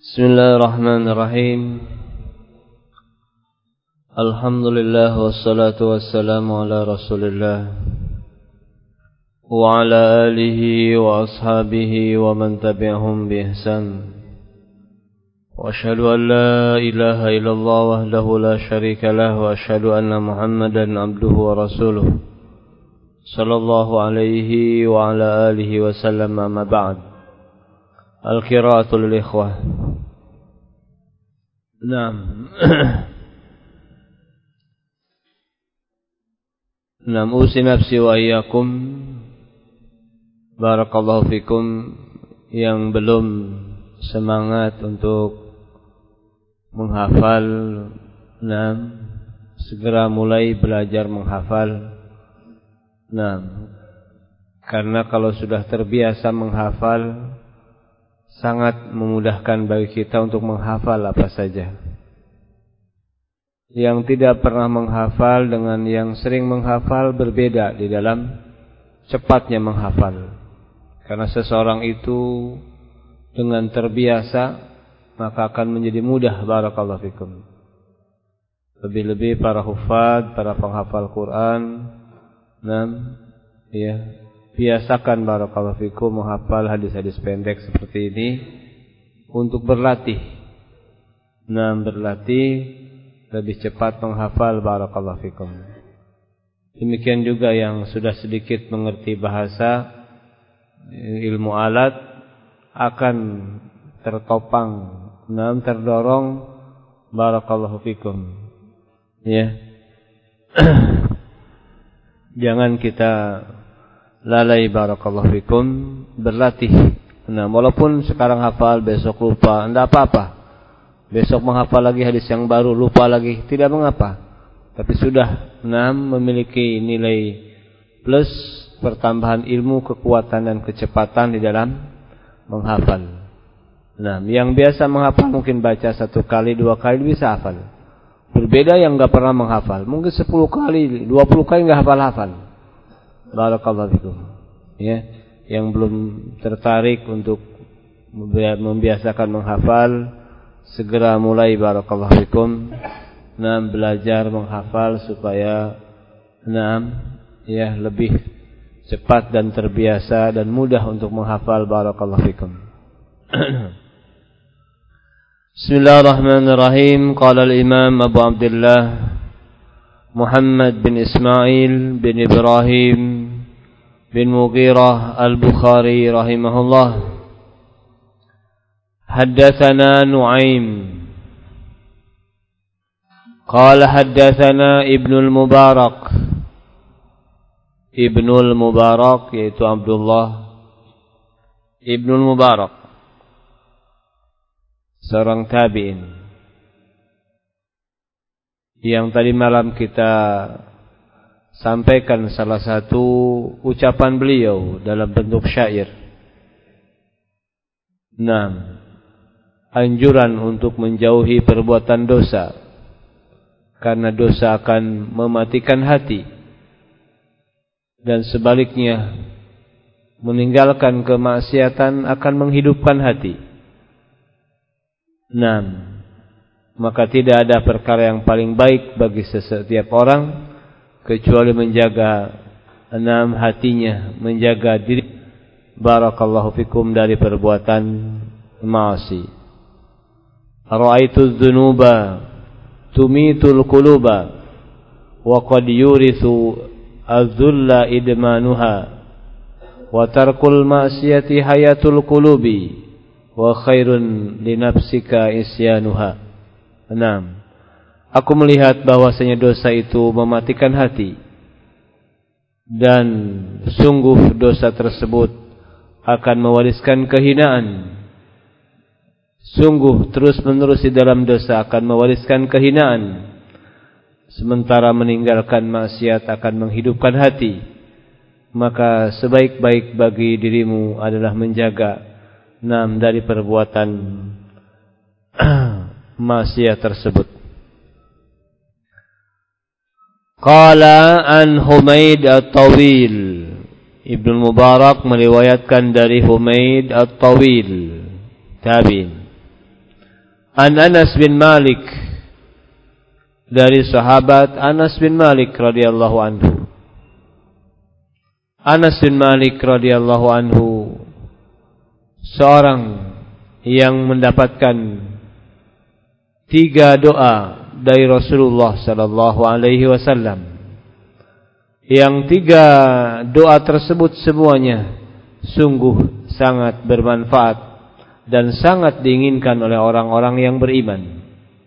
Bismillahirrahmanirrahim. Alhamdulillah wassalatu wassalamu ala Rasulillah wa ala alihi wa ashabihi wa man tabi'ahum bi ihsan. Wa asyhadu an la ilaha illallah wahdahu la syarika lah wa asyhadu anna Muhammadan abduhu wa rasuluh sallallahu alaihi wa ala alihi wa sallam, amma ba'd. Al-qira'atu lil ikhwah. Naam. Naam, usi nafsi wa iyyakum. Barakallahu fikum yang belum semangat untuk menghafal. Naam, segera mulai belajar menghafal. Naam, karena kalau sudah terbiasa menghafal, sangat memudahkan bagi kita untuk menghafal apa saja. Yang tidak pernah menghafal dengan yang sering menghafal berbeda di dalam cepatnya menghafal. Karena seseorang itu dengan terbiasa maka akan menjadi mudah. Barakallahu fikum. Lebih-lebih para hufad, para penghafal Quran, biasakan barakallahu fikum menghafal hadis-hadis pendek seperti ini untuk berlatih. Berlatih lebih cepat menghafal barakallahu fikum. Demikian juga yang sudah sedikit mengerti bahasa, ilmu alat akan tertopang, terdorong barakallahu fikum. Ya. Jangan kita lalai barakallahu fikum berlatih. Walaupun sekarang hafal, besok lupa, tidak apa-apa. Besok menghafal lagi hadis yang baru, lupa lagi, tidak mengapa. Tapi sudah memiliki nilai plus, pertambahan ilmu, kekuatan dan kecepatan di dalam menghafal. Yang biasa menghafal mungkin baca 1 kali, 2 kali bisa hafal. Berbeda yang enggak pernah menghafal, mungkin 10 kali, 20 kali enggak hafal-hafal. Barakallahu fikum. Ya, yang belum tertarik untuk membiasakan menghafal, segera mulai barakallahu fikum. Belajar menghafal supaya lebih cepat dan terbiasa dan mudah untuk menghafal. Barakallahu fikum. Bismillahirrahmanirrahim. Qala al-Imam Abu Abdullah Muhammad bin Ismail bin Ibrahim bin Mughirah al-Bukhari rahimahullah. Haddathana Nu'aim qala haddathana Ibnul Mubarak. Ibnul Mubarak yaitu Abdullah Ibnul Mubarak, seorang tabi'in yang tadi malam kita sampaikan salah satu ucapan beliau dalam bentuk syair. Anjuran untuk menjauhi perbuatan dosa, karena dosa akan mematikan hati, dan sebaliknya meninggalkan kemaksiatan akan menghidupkan hati. Maka tidak ada perkara yang paling baik bagi setiap orang kecuali menjaga hatinya, menjaga diri barakallahu fikum dari perbuatan maasi. Ra'aitu dzunuba tumitul quluba wa qad yurithu az-zulla idmanuha wa tarkul ma'siyati hayatul qulubi wa khairun li nafsika isyanuha. Aku melihat bahwasanya dosa itu mematikan hati, dan sungguh dosa tersebut akan mewariskan kehinaan. Sungguh terus-menerus di dalam dosa akan mewariskan kehinaan, sementara meninggalkan maksiat akan menghidupkan hati. Maka sebaik-baik bagi dirimu adalah menjaga dari perbuatan maksiat tersebut. Qala an Humaid at-Tawil. Ibnu Mubarak meriwayatkan dari Humaid at-Tawil, tabi'in. An Anas bin Malik, dari sahabat Anas bin Malik radhiyallahu anhu. Anas bin Malik radhiyallahu anhu seorang yang mendapatkan 3 doa dari Rasulullah sallallahu alaihi wasallam. Yang 3 doa tersebut semuanya sungguh sangat bermanfaat dan sangat diinginkan oleh orang-orang yang beriman.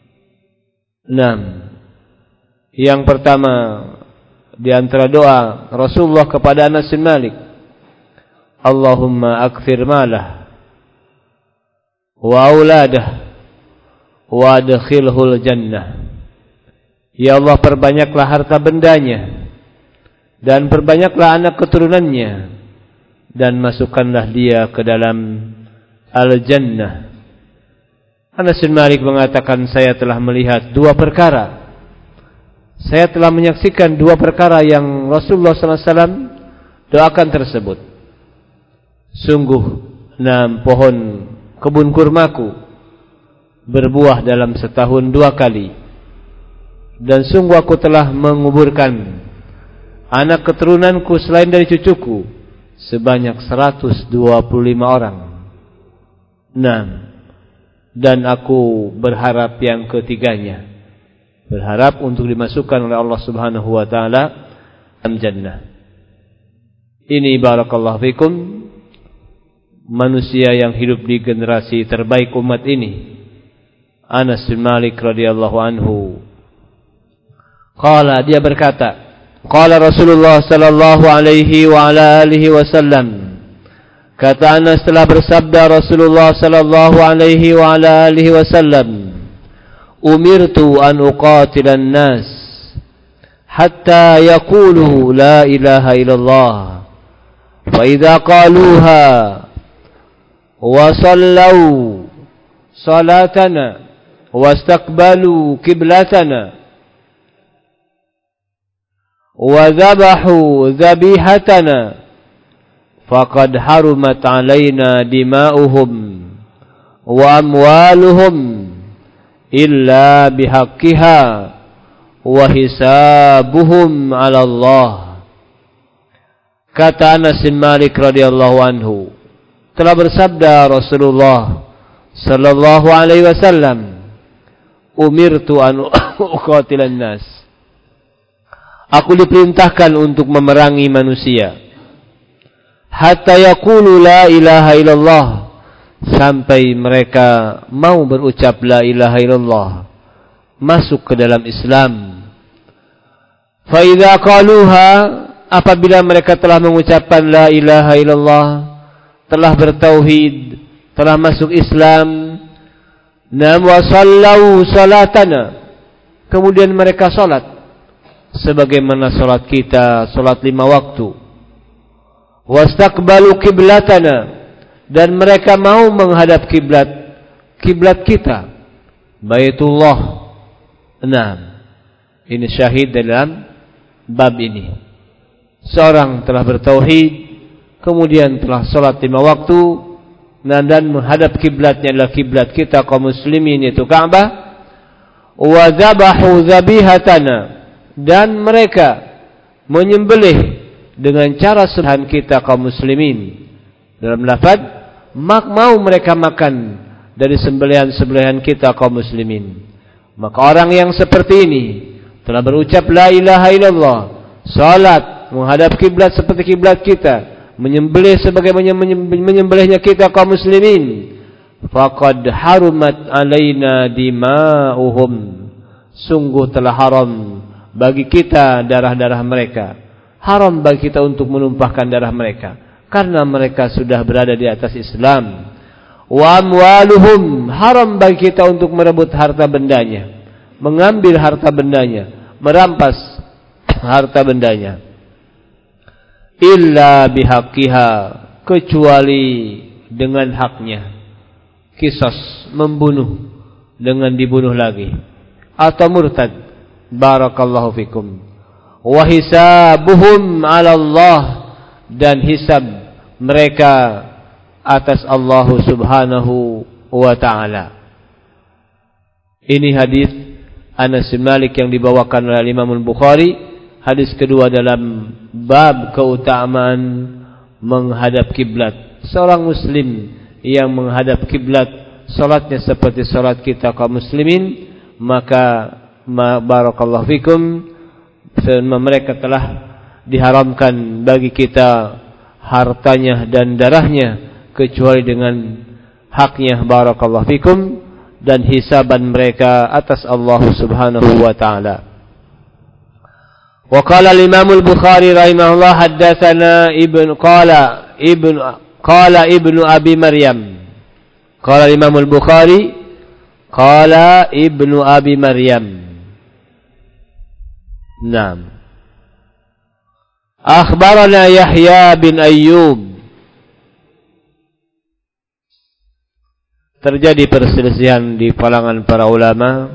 6. Yang pertama di antara doa Rasulullah kepada Anas bin Malik, Allahumma akthir malah wa auladah wa adkhilhul jannah. Ya Allah, perbanyaklah harta bendanya dan perbanyaklah anak keturunannya dan masukkanlah dia ke dalam al-jannah. Anas bin Malik mengatakan, saya telah melihat 2 perkara. Saya telah menyaksikan 2 perkara yang Rasulullah SAW doakan tersebut. Sungguh 6 pohon kebun kurmaku berbuah dalam setahun 2 kali. Dan sungguh aku telah menguburkan anak keturunanku selain dari cucuku sebanyak 125 orang. 6. Dan aku berharap yang ketiganya, berharap untuk dimasukkan oleh Allah Subhanahu wa taala dalam jannah. Ini barakallahu fikum manusia yang hidup di generasi terbaik umat ini, Anas bin Malik radhiyallahu anhu. Qala, dia berkata, qala Rasulullah sallallahu alaihi wa ala alihi wasallam, kata Anas, telah bersabda Rasulullah sallallahu alaihi wa ala alihi wasallam, umirtu an uqatilan nas hatta yaqulu la ilaha illallah fa idza qaluha wa sallu salatana wastaqbalu qiblatana wa dhabahu dhabihatana faqad harumat alaina dima'uhum wa amwaluhum illa bihaqqiha wa hisabuhum 'ala Allah. Kata Anas bin Malik radhiyallahu anhu, telah bersabda Rasulullah sallallahu alaihi wasallam, umirtu an uqatilan nas. Aku diperintahkan untuk memerangi manusia hatta yaqulu la ilaha illallah, sampai mereka mau berucap la ilaha illallah, masuk ke dalam Islam. Fa idza qaluha, apabila mereka telah mengucapkan la ilaha illallah, telah bertauhid, telah masuk Islam, nam wa sallu salatana, kemudian mereka salat sebagaimana salat kita, salat 5 waktu. Wastaqbalu qiblatana, dan mereka mau menghadap kiblat kita, Baitullah. Nah, ini syahid dalam bab ini. Seorang telah bertauhid, kemudian telah salat 5 waktu, dan menghadap kiblatnya adalah kiblat kita kaum muslimin, yaitu Ka'bah. Wa dzabahu dzabihatana, dan mereka menyembelih dengan cara sunnah kita kaum muslimin. Dalam lafaz, mau mereka makan dari sembelihan-sembelihan kita kaum muslimin. Maka orang yang seperti ini telah berucap la ilaha illallah, salat menghadap kiblat seperti kiblat kita, menyembelih sebagaimana menyembelihnya kita kaum muslimin, faqad harumat alaina dima'uhum, sungguh telah haram bagi kita darah-darah mereka. Haram bagi kita untuk menumpahkan darah mereka, karena mereka sudah berada di atas Islam. Wa amwaluhum, haram bagi kita untuk merebut harta bendanya, mengambil harta bendanya, merampas harta bendanya. Illa bihaqqiha, kecuali dengan haknya. Qisas, membunuh dengan dibunuh lagi, atau murtad. Barakallahu fikum. Wa hisabuhum 'ala Allah, dan hisab mereka atas Allah Subhanahu wa ta'ala. Ini hadis Anas bin Malik yang dibawakan oleh Imam Al-Bukhari. Hadis kedua dalam bab keutamaan menghadap kiblat. Seorang muslim yang menghadap kiblat, salatnya seperti salat kita kaum muslimin, maka barakallahu fikum, mereka telah diharamkan bagi kita hartanya dan darahnya kecuali dengan haknya, barakallahu fikum, dan hisaban mereka atas Allah Subhanahu wa taala. Wa qala al-Imam al-Bukhari rahimahullah haddatsana ibnu Abi Maryam. Qala Imam al-Bukhari qala ibnu Abi Maryam. Naam. Akhbarana Yahya bin Ayyub. Terjadi perselisihan di kalangan para ulama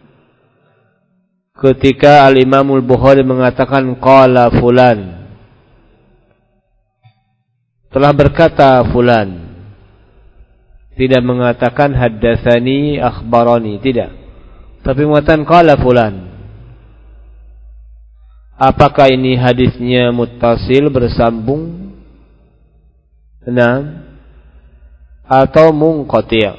ketika Al-Imam Al-Bukhari mengatakan qala fulan, telah berkata fulan, tidak mengatakan haddatsani akhbarani, tidak, tapi mengatakan qala fulan. Apakah ini hadisnya muttasil, bersambung, nah, atau munqati'?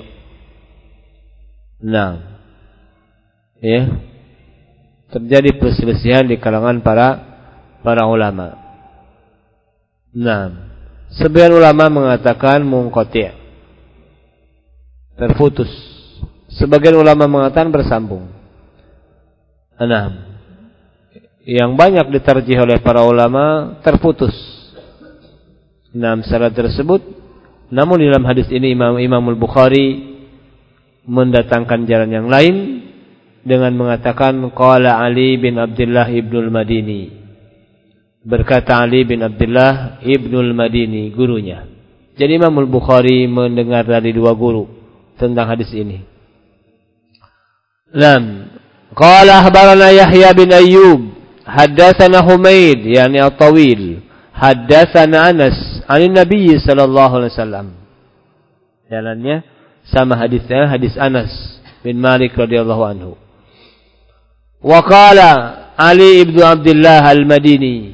Nah, ya, terjadi perselisihan di kalangan para ulama. Nah, sebagian ulama mengatakan munqati', terputus. Sebagian ulama mengatakan bersambung. Nah, yang banyak diterjih oleh para ulama terputus. Nah, syarat tersebut. Namun dalam hadis ini Imam Al-Bukhari mendatangkan jalan yang lain dengan mengatakan qala Ali bin Abdullah ibnul Madini. Berkata Ali bin Abdullah ibnul Madini, gurunya. Jadi Imam Al-Bukhari mendengar dari dua guru tentang hadis ini. Lam qala akhbarana Yahya bin Ayyub haddatsana Humaid yani at-Tawil haddatsana Anas 'an Nabi sallallahu alaihi wasallam. Jalannya sama hadisnya, hadis Anas bin Malik radhiyallahu anhu. Wa qala Ali ibn Abdullah al-Madini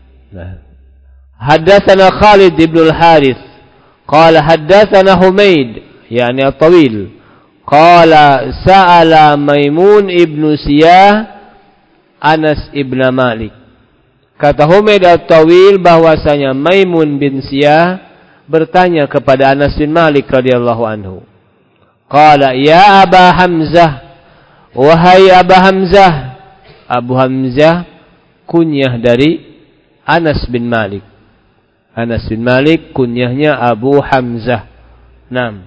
haddatsana Khalid ibn al-Harith qala haddatsana Humaid yani at-Tawil qala sa'ala Maimun ibn Siyah Anas ibn Malik. Kata Humaid at-Tawil bahwasanya Maimun bin Siyah bertanya kepada Anas bin Malik radhiyallahu anhu. Qala ya Aba Hamzah, wahai Aba Hamzah. Abu Hamzah kunyah dari Anas bin Malik. Anas bin Malik kunyahnya Abu Hamzah. Naam.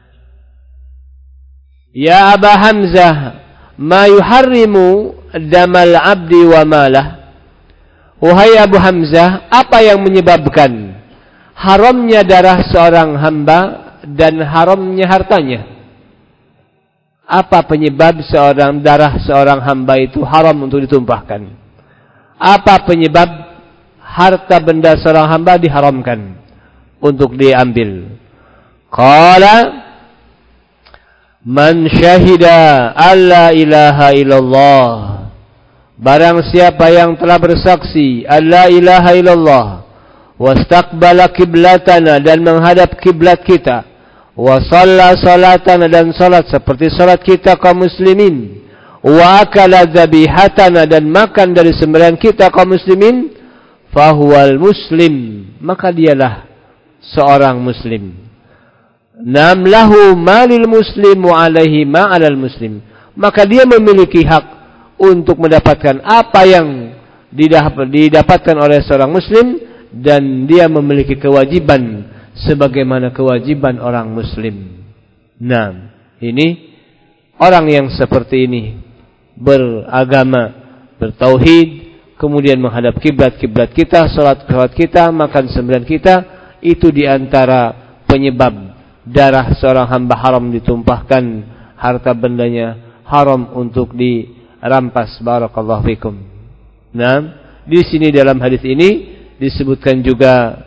Ya Aba Hamzah, ma yuharrimu damal abdi wa malah. Wahai Abu Hamzah, apa yang menyebabkan haramnya darah seorang hamba dan haramnya hartanya? Apa penyebab darah seorang hamba itu haram untuk ditumpahkan? Apa penyebab harta benda seorang hamba diharamkan untuk diambil? Qala man syahida alla ilaha illallah. Barang siapa yang telah bersaksi alla ilaha illallah, wastaqbala qiblatana, dan menghadap kiblat kita, wa shalla salatana, dan salat seperti salat kita kaum muslimin, wa akala dhabihatana, dan makan dari sembelihan kita kaum muslimin, fahuwal muslim, maka dialah seorang muslim. Nam lahu malil muslim wa alaihi ma alal muslim, maka dia memiliki hak untuk mendapatkan apa yang didapatkan oleh seorang muslim, dan dia memiliki kewajiban sebagaimana kewajiban orang muslim. Nah, ini orang yang seperti ini beragama, bertauhid, kemudian menghadap kiblat kita, salat kita, makan sembelihan kita, itu diantara penyebab darah seorang hamba haram ditumpahkan, harta bendanya haram untuk dirampas. Barakallahu fikum. Nah, di sini dalam hadis ini disebutkan juga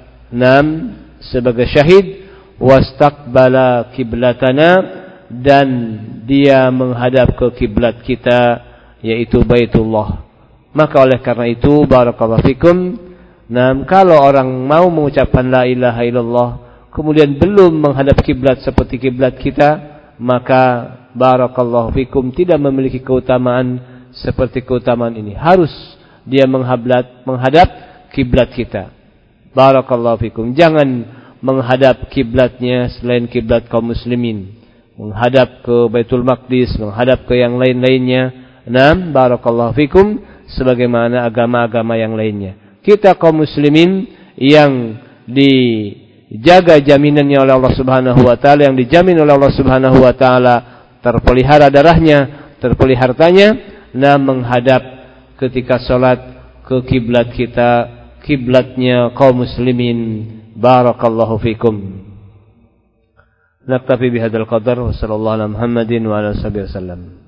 sebagai syahid wastaqbala kiblatana, dan dia menghadap ke kiblat kita, yaitu Baitullah. Maka oleh karena itu, barakallahu fikum, kalau orang mau mengucapkan la ilaha illallah kemudian belum menghadap kiblat seperti kiblat kita, maka barakallahu fikum tidak memiliki keutamaan seperti keutamaan ini. Harus dia menghadap kiblat kita. Barakallahu fikum. Jangan menghadap kiblatnya selain kiblat kaum muslimin. Menghadap ke Baitul Maqdis, menghadap ke yang lain-lainnya. Barakallahu fikum, sebagaimana agama-agama yang lainnya. Kita kaum muslimin yang dijaga jaminannya oleh Allah Subhanahu wa taala, yang dijamin oleh Allah Subhanahu wa taala, terpelihara darahnya, terpelihara hartanya, menghadap ketika salat ke kiblat kita, kiblatnya kaum muslimin. Barakallahu fikum. Naktafi bihadzal qadar wa sallallahu ala Muhammadin wa ala alihi wasallam.